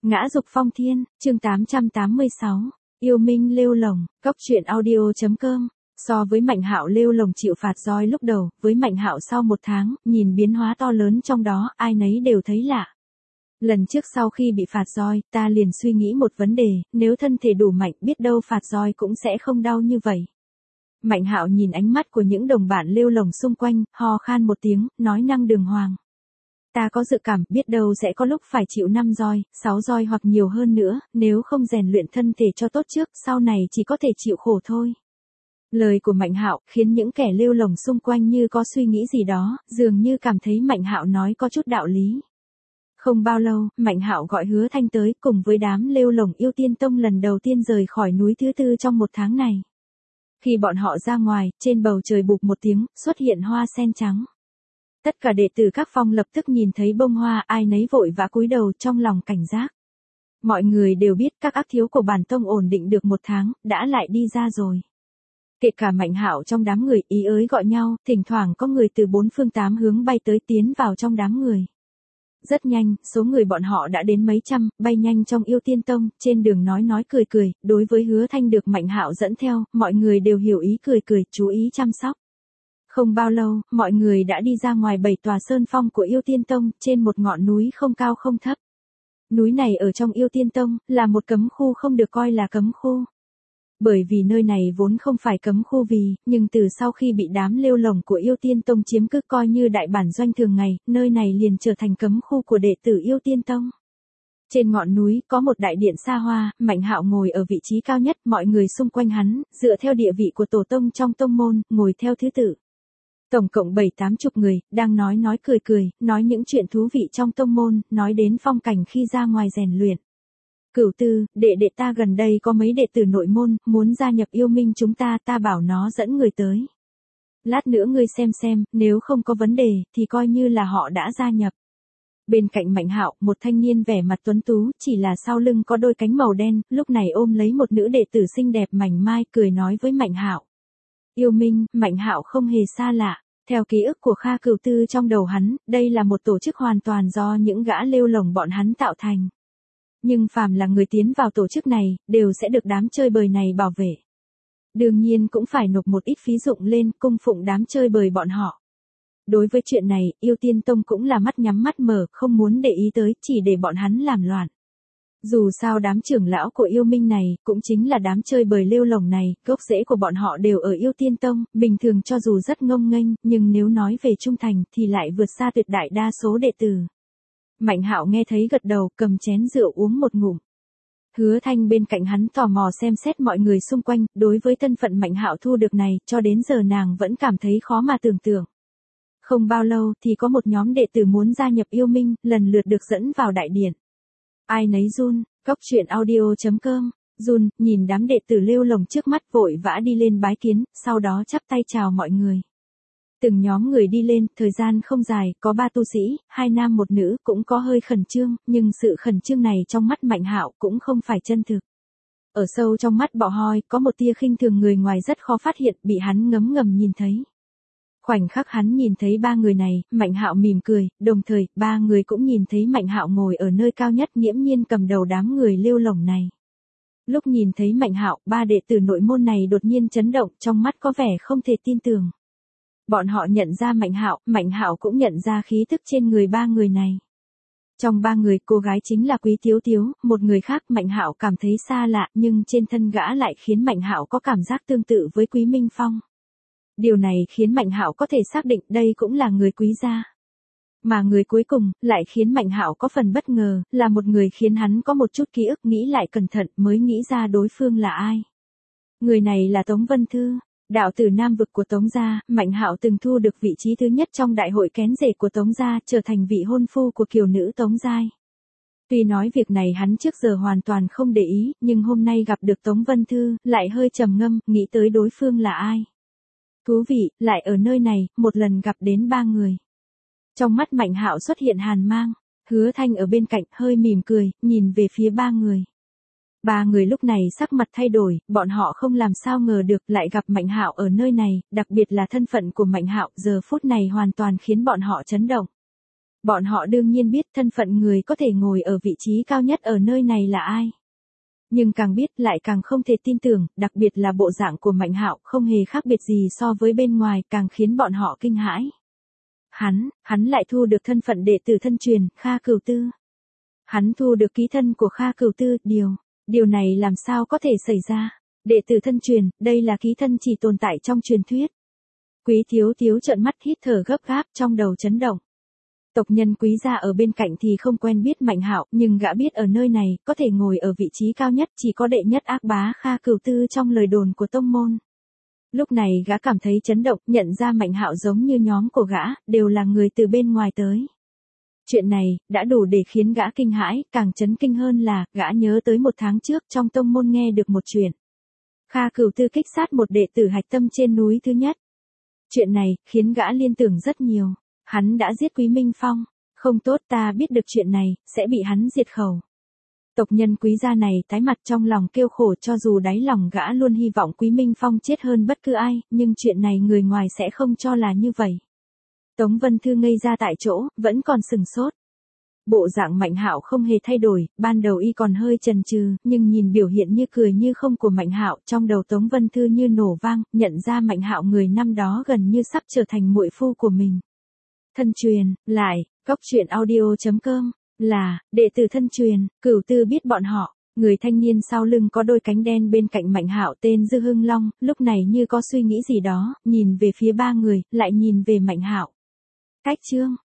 Ngã dục phong thiên, chương 886, yêu minh lêu lồng, cóc truyện audio.com. So với Mạnh Hạo lêu lồng chịu phạt roi lúc đầu, với Mạnh Hạo sau một tháng, nhìn biến hóa to lớn trong đó, ai nấy đều thấy lạ. Lần trước sau khi bị phạt roi, ta liền suy nghĩ một vấn đề, nếu thân thể đủ mạnh biết đâu phạt roi cũng sẽ không đau như vậy. Mạnh Hạo nhìn ánh mắt của những đồng bạn lêu lồng xung quanh, ho khan một tiếng, nói năng đường hoàng. Ta có dự cảm biết đâu sẽ có lúc phải chịu 5 roi, 6 roi hoặc nhiều hơn nữa, nếu không rèn luyện thân thể cho tốt trước, sau này chỉ có thể chịu khổ thôi. Lời của Mạnh Hạo khiến những kẻ lêu lồng xung quanh như có suy nghĩ gì đó, dường như cảm thấy Mạnh Hạo nói có chút đạo lý. Không bao lâu, Mạnh Hạo gọi Hứa Thanh tới, cùng với đám lêu lồng Yêu Tiên Tông lần đầu tiên rời khỏi núi thứ tư trong một tháng này. Khi bọn họ ra ngoài, trên bầu trời bụp một tiếng, xuất hiện hoa sen trắng. Tất cả đệ tử các phong lập tức nhìn thấy bông hoa, ai nấy vội vã cúi đầu trong lòng cảnh giác. Mọi người đều biết các ác thiếu của bản tông ổn định được một tháng, đã lại đi ra rồi. Kể cả Mạnh Hạo trong đám người ý ới gọi nhau, thỉnh thoảng có người từ bốn phương tám hướng bay tới tiến vào trong đám người. Rất nhanh, số người bọn họ đã đến mấy trăm, bay nhanh trong Yêu Tiên Tông, trên đường nói cười cười, đối với Hứa Thanh được Mạnh Hạo dẫn theo, mọi người đều hiểu ý cười cười, chú ý chăm sóc. Không bao lâu, mọi người đã đi ra ngoài 7 tòa sơn phong của Yêu Tiên Tông, trên một ngọn núi không cao không thấp. Núi này ở trong Yêu Tiên Tông, là một cấm khu không được coi là cấm khu. Bởi vì nơi này vốn không phải cấm khu nhưng từ sau khi bị đám lêu lồng của Yêu Tiên Tông chiếm cứ coi như đại bản doanh thường ngày, nơi này liền trở thành cấm khu của đệ tử Yêu Tiên Tông. Trên ngọn núi có một đại điện xa hoa, Mạnh Hạo ngồi ở vị trí cao nhất, mọi người xung quanh hắn, dựa theo địa vị của tổ tông trong tông môn, ngồi theo thứ tự. Tổng cộng 7-80 người, đang nói cười, nói những chuyện thú vị trong tông môn, nói đến phong cảnh khi ra ngoài rèn luyện. Cửu Tư, đệ ta gần đây có mấy đệ tử nội môn, muốn gia nhập yêu minh chúng ta bảo nó dẫn người tới. Lát nữa ngươi xem, nếu không có vấn đề, thì coi như là họ đã gia nhập. Bên cạnh Mạnh Hạo, một thanh niên vẻ mặt tuấn tú, chỉ là sau lưng có đôi cánh màu đen, lúc này ôm lấy một nữ đệ tử xinh đẹp mảnh mai, cười nói với Mạnh Hạo. Yêu minh, Mạnh Hạo không hề xa lạ. Theo ký ức của Kha Cửu Tư trong đầu hắn, đây là một tổ chức hoàn toàn do những gã lêu lồng bọn hắn tạo thành. Nhưng phàm là người tiến vào tổ chức này, đều sẽ được đám chơi bời này bảo vệ. Đương nhiên cũng phải nộp một ít phí dụng lên cung phụng đám chơi bời bọn họ. Đối với chuyện này, Yêu Tiên Tông cũng là mắt nhắm mắt mở, không muốn để ý tới, chỉ để bọn hắn làm loạn. Dù sao đám trưởng lão của yêu minh này, cũng chính là đám chơi bời lêu lồng này, gốc rễ của bọn họ đều ở Yêu Tiên Tông, bình thường cho dù rất ngông nghênh, nhưng nếu nói về trung thành thì lại vượt xa tuyệt đại đa số đệ tử. Mạnh Hạo nghe thấy gật đầu, cầm chén rượu uống một ngụm. Hứa Thanh bên cạnh hắn tò mò xem xét mọi người xung quanh, đối với thân phận Mạnh Hạo thu được này, cho đến giờ nàng vẫn cảm thấy khó mà tưởng tượng. Không bao lâu thì có một nhóm đệ tử muốn gia nhập yêu minh, lần lượt được dẫn vào đại điện. Ai nấy run, cóc truyện audio.com, run, nhìn đám đệ tử lêu lồng trước mắt vội vã đi lên bái kiến, sau đó chắp tay chào mọi người. Từng nhóm người đi lên, thời gian không dài, có 3 tu sĩ, 2 nam 1 nữ, cũng có hơi khẩn trương, nhưng sự khẩn trương này trong mắt Mạnh Hạo cũng không phải chân thực. Ở sâu trong mắt Bọ Hoi, có một tia khinh thường người ngoài rất khó phát hiện, bị hắn ngấm ngầm nhìn thấy. Khoảnh khắc hắn nhìn thấy 3 người này, Mạnh Hạo mỉm cười, đồng thời, 3 người cũng nhìn thấy Mạnh Hạo ngồi ở nơi cao nhất nghiễm nhiên cầm đầu đám người lêu lồng này. Lúc nhìn thấy Mạnh Hạo, 3 đệ tử nội môn này đột nhiên chấn động, trong mắt có vẻ không thể tin tưởng. Bọn họ nhận ra Mạnh Hạo cũng nhận ra khí tức trên người 3 người này. Trong 3 người, cô gái chính là Quý Tiếu Tiếu, một người khác Mạnh Hạo cảm thấy xa lạ, nhưng trên thân gã lại khiến Mạnh Hạo có cảm giác tương tự với Quý Minh Phong. Điều này khiến Mạnh Hạo có thể xác định đây cũng là người Quý gia. Mà người cuối cùng, lại khiến Mạnh Hạo có phần bất ngờ, là một người khiến hắn có một chút ký ức, nghĩ lại cẩn thận mới nghĩ ra đối phương là ai. Người này là Tống Vân Thư. Đạo tử nam vực của Tống gia, Mạnh Hạo từng thu được vị trí thứ nhất trong đại hội kén rể của Tống gia, trở thành vị hôn phu của kiều nữ Tống giai. Tuy nói việc này hắn trước giờ hoàn toàn không để ý, nhưng hôm nay gặp được Tống Vân Thư, lại hơi trầm ngâm, nghĩ tới đối phương là ai. Thú vị, lại ở nơi này, một lần gặp đến 3 người. Trong mắt Mạnh Hạo xuất hiện hàn mang, Hứa Thanh ở bên cạnh hơi mỉm cười, nhìn về phía 3 người. 3 người lúc này sắc mặt thay đổi, bọn họ không làm sao ngờ được lại gặp Mạnh Hạo ở nơi này, đặc biệt là thân phận của Mạnh Hạo giờ phút này hoàn toàn khiến bọn họ chấn động. Bọn họ đương nhiên biết thân phận người có thể ngồi ở vị trí cao nhất ở nơi này là ai. Nhưng càng biết lại càng không thể tin tưởng, đặc biệt là bộ dạng của Mạnh Hạo không hề khác biệt gì so với bên ngoài, càng khiến bọn họ kinh hãi. Hắn lại thu được thân phận đệ tử thân truyền, Kha Cửu Tư. Hắn thu được ký thân của Kha Cửu Tư, điều này làm sao có thể xảy ra? Đệ tử thân truyền, đây là ký thân chỉ tồn tại trong truyền thuyết. Quý Thiếu Thiếu trợn mắt hít thở gấp gáp, trong đầu chấn động. Tộc nhân Quý gia ở bên cạnh thì không quen biết Mạnh Hạo, nhưng gã biết ở nơi này, có thể ngồi ở vị trí cao nhất chỉ có đệ nhất ác bá Kha Cửu Tư trong lời đồn của tông môn. Lúc này gã cảm thấy chấn động, nhận ra Mạnh Hạo giống như nhóm của gã, đều là người từ bên ngoài tới. Chuyện này, đã đủ để khiến gã kinh hãi, càng chấn kinh hơn là, gã nhớ tới 1 tháng trước trong tông môn nghe được một chuyện. Kha Cửu Tư kích sát một đệ tử hạch tâm trên núi thứ nhất. Chuyện này, khiến gã liên tưởng rất nhiều. Hắn đã giết Quý Minh Phong. Không tốt, ta biết được chuyện này, sẽ bị hắn diệt khẩu. Tộc nhân Quý gia này tái mặt trong lòng kêu khổ, cho dù đáy lòng gã luôn hy vọng Quý Minh Phong chết hơn bất cứ ai, nhưng chuyện này người ngoài sẽ không cho là như vậy. Tống Vân Thư ngây ra tại chỗ, vẫn còn sừng sốt. Bộ dạng Mạnh Hạo không hề thay đổi, ban đầu y còn hơi chần chừ, nhưng nhìn biểu hiện như cười như không của Mạnh Hạo, trong đầu Tống Vân Thư như nổ vang, nhận ra Mạnh Hạo người năm đó gần như sắp trở thành muội phu của mình. Thân truyền, lại, goctruyện.audio.com, là, đệ tử thân truyền, Cửu Tư biết bọn họ. Người thanh niên sau lưng có đôi cánh đen bên cạnh Mạnh Hạo tên Dư Hưng Long, lúc này như có suy nghĩ gì đó, nhìn về phía 3 người, lại nhìn về Mạnh Hạo. Cách chương